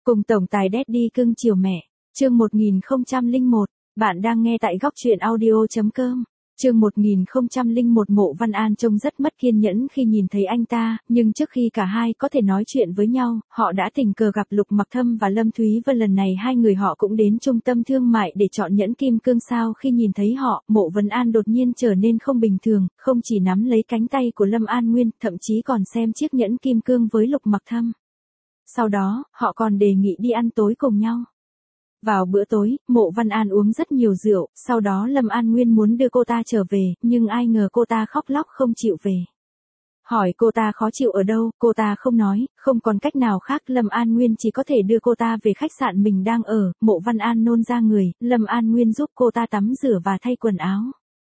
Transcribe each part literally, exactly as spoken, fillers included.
Cùng tổng tài Daddy cưng chiều mẹ. Chương một nghìn không trăm lẻ một. Bạn đang nghe tại góc truyện audio.com. Chương một nghìn không trăm lẻ một. Mộ Văn An trông rất mất kiên nhẫn khi nhìn thấy anh ta, nhưng trước khi cả hai có thể nói chuyện với nhau, họ đã tình cờ gặp Lục Mặc Thâm và Lâm Thúy Vân. Lần này hai người họ cũng đến trung tâm thương mại để chọn nhẫn kim cương. Sao khi nhìn thấy họ, Mộ Văn An đột nhiên trở nên không bình thường, không chỉ nắm lấy cánh tay của Lâm An Nguyên, thậm chí còn xem chiếc nhẫn kim cương với Lục Mặc Thâm. Sau đó, họ còn đề nghị đi ăn tối cùng nhau. Vào bữa tối, Mộ Văn An uống rất nhiều rượu, sau đó Lâm An Nguyên muốn đưa cô ta trở về, nhưng ai ngờ cô ta khóc lóc không chịu về. Hỏi cô ta khó chịu ở đâu, cô ta không nói, không còn cách nào khác, Lâm An Nguyên chỉ có thể đưa cô ta về khách sạn mình đang ở. Mộ Văn An nôn ra người, Lâm An Nguyên giúp cô ta tắm rửa và thay quần áo.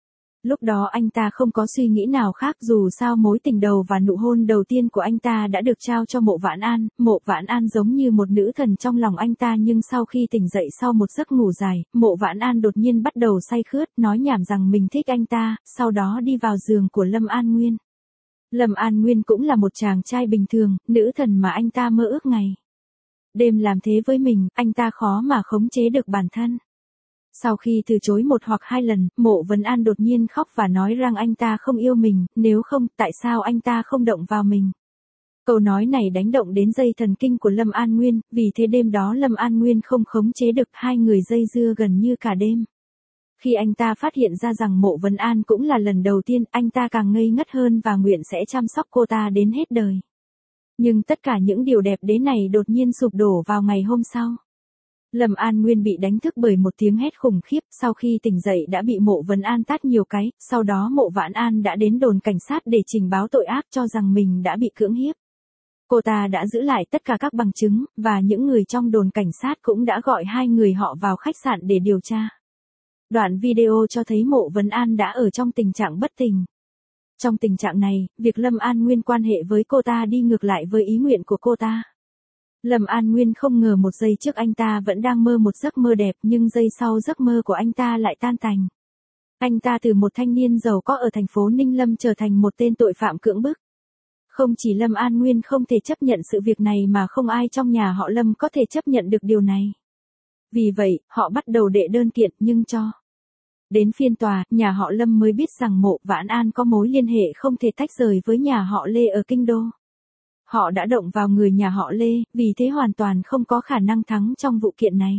Lúc đó anh ta không có suy nghĩ nào khác, dù sao mối tình đầu và nụ hôn đầu tiên của anh ta đã được trao cho Mộ Vãn An. Mộ Vãn An giống như một nữ thần trong lòng anh ta, nhưng sau khi tỉnh dậy sau một giấc ngủ dài, Mộ Vãn An đột nhiên bắt đầu say khướt, nói nhảm rằng mình thích anh ta, sau đó đi vào giường của Lâm An Nguyên. Lâm An Nguyên cũng là một chàng trai bình thường, nữ thần mà anh ta mơ ước ngày đêm làm thế với mình, anh ta khó mà khống chế được bản thân. Sau khi từ chối một hoặc hai lần, Mộ Văn An đột nhiên khóc và nói rằng anh ta không yêu mình, nếu không, tại sao anh ta không động vào mình. Câu nói này đánh động đến dây thần kinh của Lâm An Nguyên, vì thế đêm đó Lâm An Nguyên không khống chế được, hai người dây dưa gần như cả đêm. Khi anh ta phát hiện ra rằng Mộ Văn An cũng là lần đầu tiên, anh ta càng ngây ngất hơn và nguyện sẽ chăm sóc cô ta đến hết đời. Nhưng tất cả những điều đẹp đẽ này đột nhiên sụp đổ vào ngày hôm sau. Lâm An Nguyên bị đánh thức bởi một tiếng hét khủng khiếp, sau khi tỉnh dậy đã bị Mộ Văn An tát nhiều cái, sau đó Mộ Vãn An đã đến đồn cảnh sát để trình báo tội ác, cho rằng mình đã bị cưỡng hiếp. Cô ta đã giữ lại tất cả các bằng chứng, và những người trong đồn cảnh sát cũng đã gọi hai người họ vào khách sạn để điều tra. Đoạn video cho thấy Mộ Văn An đã ở trong tình trạng bất tỉnh. Trong tình trạng này, việc Lâm An Nguyên quan hệ với cô ta đi ngược lại với ý nguyện của cô ta. Lâm An Nguyên không ngờ một giây trước anh ta vẫn đang mơ một giấc mơ đẹp, nhưng giây sau giấc mơ của anh ta lại tan tành. Anh ta từ một thanh niên giàu có ở thành phố Ninh Lâm trở thành một tên tội phạm cưỡng bức. Không chỉ Lâm An Nguyên không thể chấp nhận sự việc này mà không ai trong nhà họ Lâm có thể chấp nhận được điều này. Vì vậy, họ bắt đầu đệ đơn kiện, nhưng cho đến phiên tòa, nhà họ Lâm mới biết rằng Mộ Vãn An có mối liên hệ không thể tách rời với nhà họ Lê ở Kinh Đô. Họ đã động vào người nhà họ Lê, vì thế hoàn toàn không có khả năng thắng trong vụ kiện này.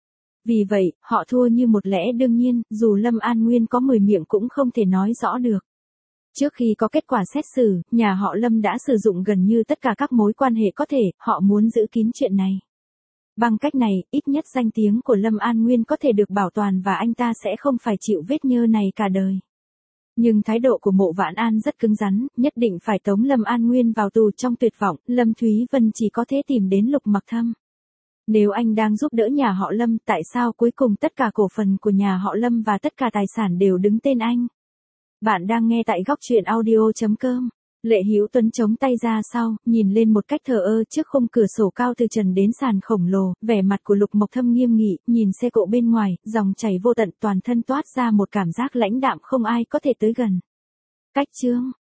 Vì vậy, họ thua như một lẽ đương nhiên, dù Lâm An Nguyên có mười miệng cũng không thể nói rõ được. Trước khi có kết quả xét xử, nhà họ Lâm đã sử dụng gần như tất cả các mối quan hệ có thể, họ muốn giữ kín chuyện này. Bằng cách này, ít nhất danh tiếng của Lâm An Nguyên có thể được bảo toàn và anh ta sẽ không phải chịu vết nhơ này cả đời. Nhưng thái độ của Mộ Vãn An rất cứng rắn, nhất định phải tống Lâm An Nguyên vào tù. Trong tuyệt vọng, Lâm Thúy Vân chỉ có thể tìm đến Lục Mặc Thâm. Nếu anh đang giúp đỡ nhà họ Lâm, tại sao cuối cùng tất cả cổ phần của nhà họ Lâm và tất cả tài sản đều đứng tên anh? Bạn đang nghe tại góc truyện audio.com. Lệ Hữu Tuấn chống tay ra sau, nhìn lên một cách thờ ơ trước khung cửa sổ cao từ trần đến sàn khổng lồ, vẻ mặt của Lục Mộc Thâm nghiêm nghị, nhìn xe cộ bên ngoài, dòng chảy vô tận, toàn thân toát ra một cảm giác lãnh đạm không ai có thể tới gần. Cách chương